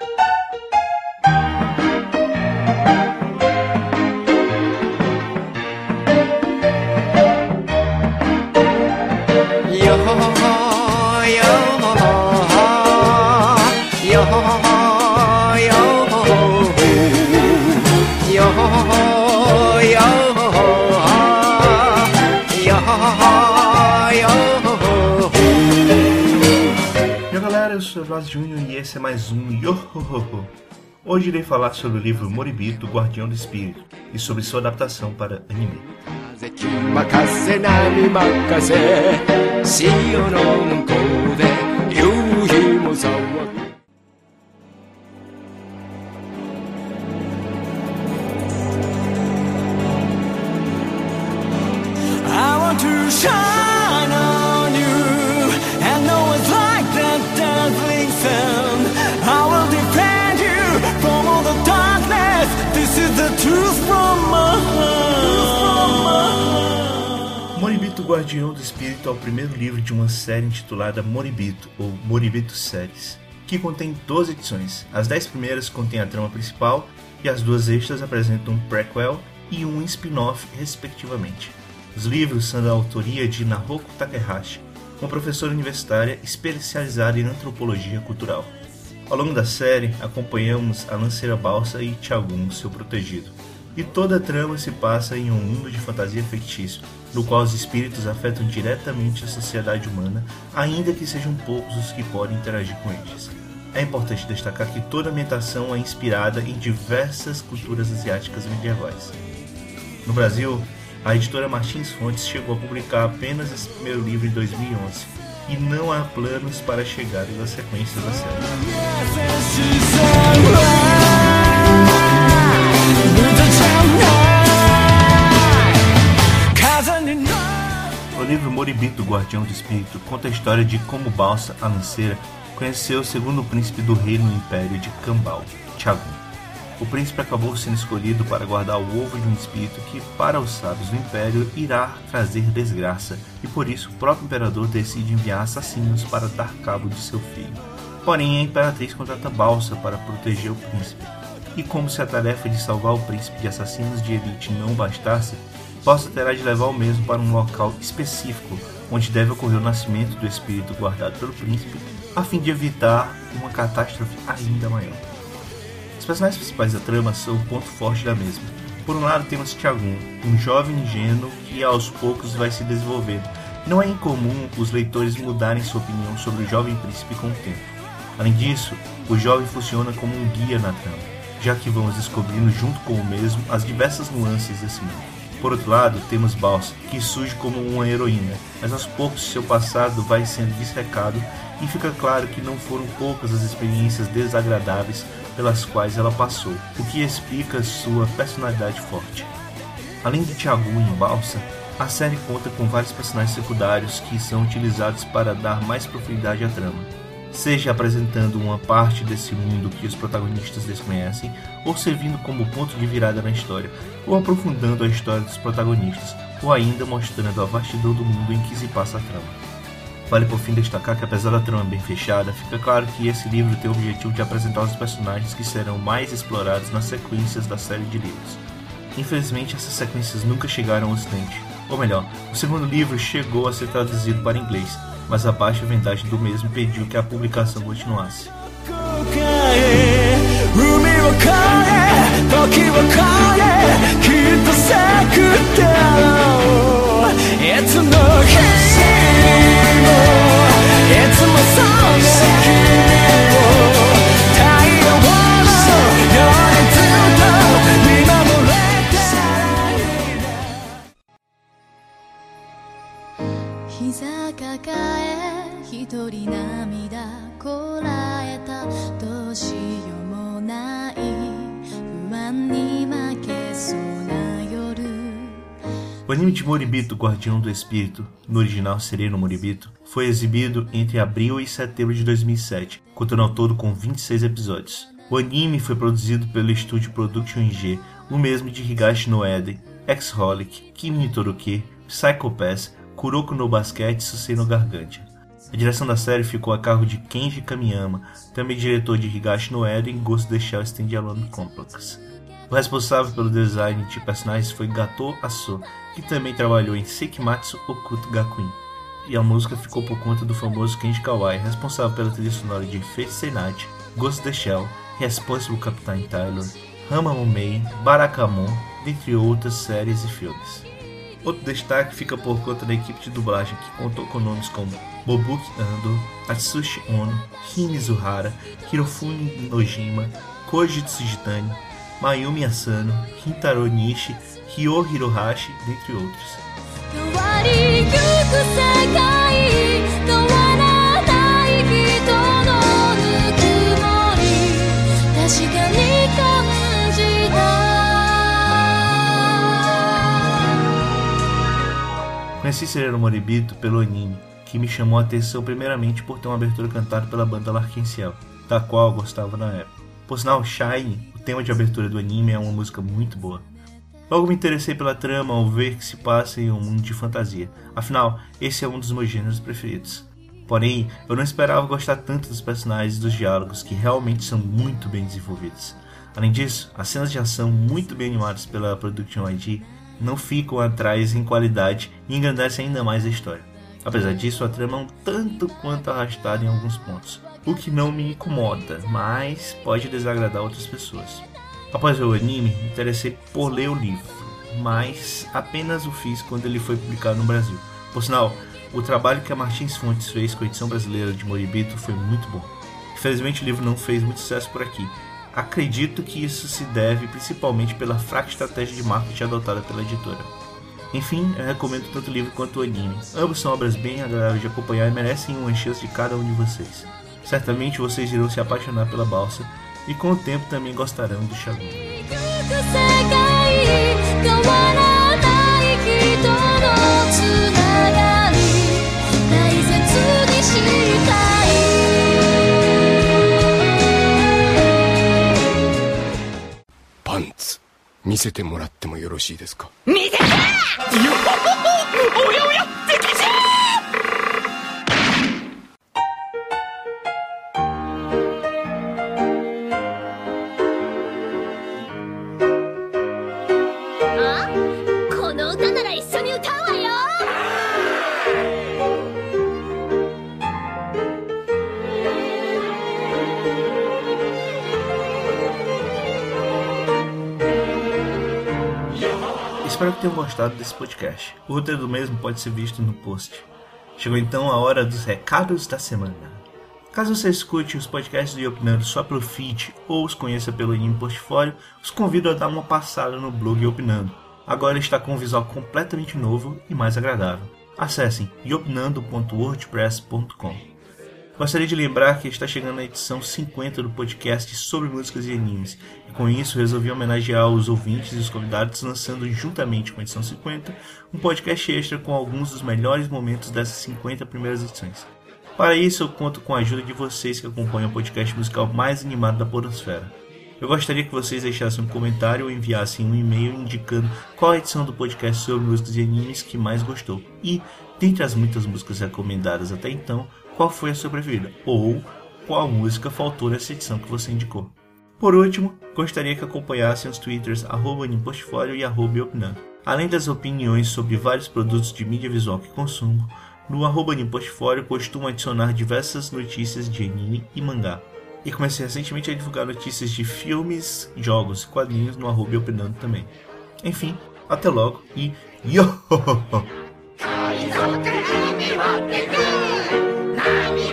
Eu sou o Blas Júnior e esse é mais um Yohohoho. Hoje irei falar sobre o livro Moribito, Guardião do Espírito e sobre sua adaptação para anime. Moribito, Guardião do Espírito é o primeiro livro de uma série intitulada Moribito, ou Moribito Séries, que contém 12 edições. As 10 primeiras contêm a trama principal e as 2 extras apresentam um prequel e um spin-off, respectivamente. Os livros são da autoria de Naoko Takahashi, uma professora universitária especializada em antropologia cultural. Ao longo da série, acompanhamos a lanceira Balsa e Chagun, seu protegido. E toda a trama se passa em um mundo de fantasia fictício, no qual os espíritos afetam diretamente a sociedade humana, ainda que sejam poucos os que podem interagir com eles. É importante destacar que toda a ambientação é inspirada em diversas culturas asiáticas medievais. No Brasil, a editora Martins Fontes chegou a publicar apenas esse primeiro livro em 2011, e não há planos para a chegada das sequências da série. O livro Moribito, Guardião do Espírito conta a história de como Balsa, a lanceira, conheceu o segundo príncipe do reino do império de Kambal, Chagun. O príncipe acabou sendo escolhido para guardar o ovo de um espírito que, para os sábios do império, irá trazer desgraça, e por isso o próprio imperador decide enviar assassinos para dar cabo de seu filho. Porém, a imperatriz contrata Balsa para proteger o príncipe, e como se a tarefa de salvar o príncipe de assassinos de elite não bastasse, Balsa terá de levar o mesmo para um local específico, onde deve ocorrer o nascimento do espírito guardado pelo príncipe, a fim de evitar uma catástrofe ainda maior. Os personagens principais da trama são o ponto forte da mesma. Por um lado temos Chagun, um jovem ingênuo que aos poucos vai se desenvolvendo. Não é incomum os leitores mudarem sua opinião sobre o jovem príncipe com o tempo. Além disso, o jovem funciona como um guia na trama, já que vamos descobrindo junto com o mesmo as diversas nuances desse mundo. Por outro lado, temos Balsa, que surge como uma heroína, mas aos poucos seu passado vai sendo dissecado e fica claro que não foram poucas as experiências desagradáveis pelas quais ela passou, o que explica sua personalidade forte. Além de Chagun e Balsa, a série conta com vários personagens secundários que são utilizados para dar mais profundidade à trama, seja apresentando uma parte desse mundo que os protagonistas desconhecem, ou servindo como ponto de virada na história, ou aprofundando a história dos protagonistas, ou ainda mostrando a vastidão do mundo em que se passa a trama. Vale por fim destacar que, apesar da trama bem fechada, fica claro que esse livro tem o objetivo de apresentar os personagens que serão mais explorados nas sequências da série de livros. Infelizmente, essas sequências nunca chegaram ao ocidente. Ou melhor, o segundo livro chegou a ser traduzido para inglês, mas a baixa vendagem do mesmo pediu que a publicação continuasse. O anime de Moribito, Guardião do Espírito, no original Sereno Moribito, foi exibido entre abril e setembro de 2007, contando ao todo com 26 episódios. O anime foi produzido pelo estúdio Production G, o mesmo de Higashi no Eden, X-Holic, Kimi ni Todoke, Psycho Pass, Kuroko no Basket e Susei no Gargantia. A direção da série ficou a cargo de Kenji Kamiyama, também diretor de Higashi no Eden e Ghost in the Shell Standalone Complex. O responsável pelo design de personagens foi Gato Aso, que também trabalhou em Sekimatsu Okuto Gakuin. E a música ficou por conta do famoso Kenji Kawai, responsável pela trilha sonora de Fate Stay Night, Ghost in the Shell, Responsible Captain Taylor, Hamamomei, Barakamon, dentre outras séries e filmes. Outro destaque fica por conta da equipe de dublagem, que contou com nomes como Mobuki Ando, Atsushi Ono, Rin Mizuhara, Hirofumi Nojima, Koji Tsujitani, Mayumi Asano, Kintaro Nishi, Ryo Hirohashi, dentre outros. Conheci Sereno Moribito pelo anime, que me chamou a atenção primeiramente por ter uma abertura cantada pela banda Larkin Ciel, da qual eu gostava na época. Por sinal, Shine, o tema de abertura do anime, é uma música muito boa. Logo me interessei pela trama ao ver que se passa em um mundo de fantasia, afinal, esse é um dos meus gêneros preferidos. Porém, eu não esperava gostar tanto dos personagens e dos diálogos, que realmente são muito bem desenvolvidos. Além disso, as cenas de ação muito bem animadas pela Production ID não ficam atrás em qualidade e engrandecem ainda mais a história. Apesar disso, a trama é um tanto quanto arrastada em alguns pontos, o que não me incomoda, mas pode desagradar outras pessoas. Após ver o anime, me interessei por ler o livro, mas apenas o fiz quando ele foi publicado no Brasil. Por sinal, o trabalho que a Martins Fontes fez com a edição brasileira de Moribito foi muito bom. Infelizmente o livro não fez muito sucesso por aqui. Acredito que isso se deve principalmente pela fraca estratégia de marketing adotada pela editora. Enfim, eu recomendo tanto o livro quanto o anime. Ambos são obras bem agradáveis de acompanhar e merecem uma chance de cada um de vocês. Certamente vocês irão se apaixonar pela balsa e com o tempo também gostarão do Shagun. Pants, 見せてもらってもよろしいですか? 見せて！よほほ！おやおや！敵じゃ！あ？この歌なら一緒に歌うわよ！ Espero que tenham gostado desse podcast. O roteiro do mesmo pode ser visto no post. Chegou então a hora dos recados da semana. Caso você escute os podcasts do Iopinando só pelo feed ou os conheça pelo Anime Portfólio, os convido a dar uma passada no blog Iopinando. Agora está com um visual completamente novo e mais agradável. Acessem iopinando.wordpress.com. Gostaria de lembrar que está chegando a edição 50 do podcast sobre músicas e animes, e com isso resolvi homenagear os ouvintes e os convidados, lançando juntamente com a edição 50 um podcast extra com alguns dos melhores momentos dessas 50 primeiras edições. Para isso eu conto com a ajuda de vocês que acompanham o podcast musical mais animado da podosfera. Eu gostaria que vocês deixassem um comentário ou enviassem um e-mail indicando qual a edição do podcast sobre músicas e animes que mais gostou, e, dentre as muitas músicas recomendadas até então, qual foi a sua preferida, ou qual música faltou nessa edição que você indicou. Por último, gostaria que acompanhassem os twitters @animportfolio e @iopinando. Além das opiniões sobre vários produtos de mídia visual que consumo, no @animportfolio costumo adicionar diversas notícias de anime e mangá. E comecei recentemente a divulgar notícias de filmes, jogos e quadrinhos no @iopinando também. Enfim, até logo e yo! 海賊にはでく波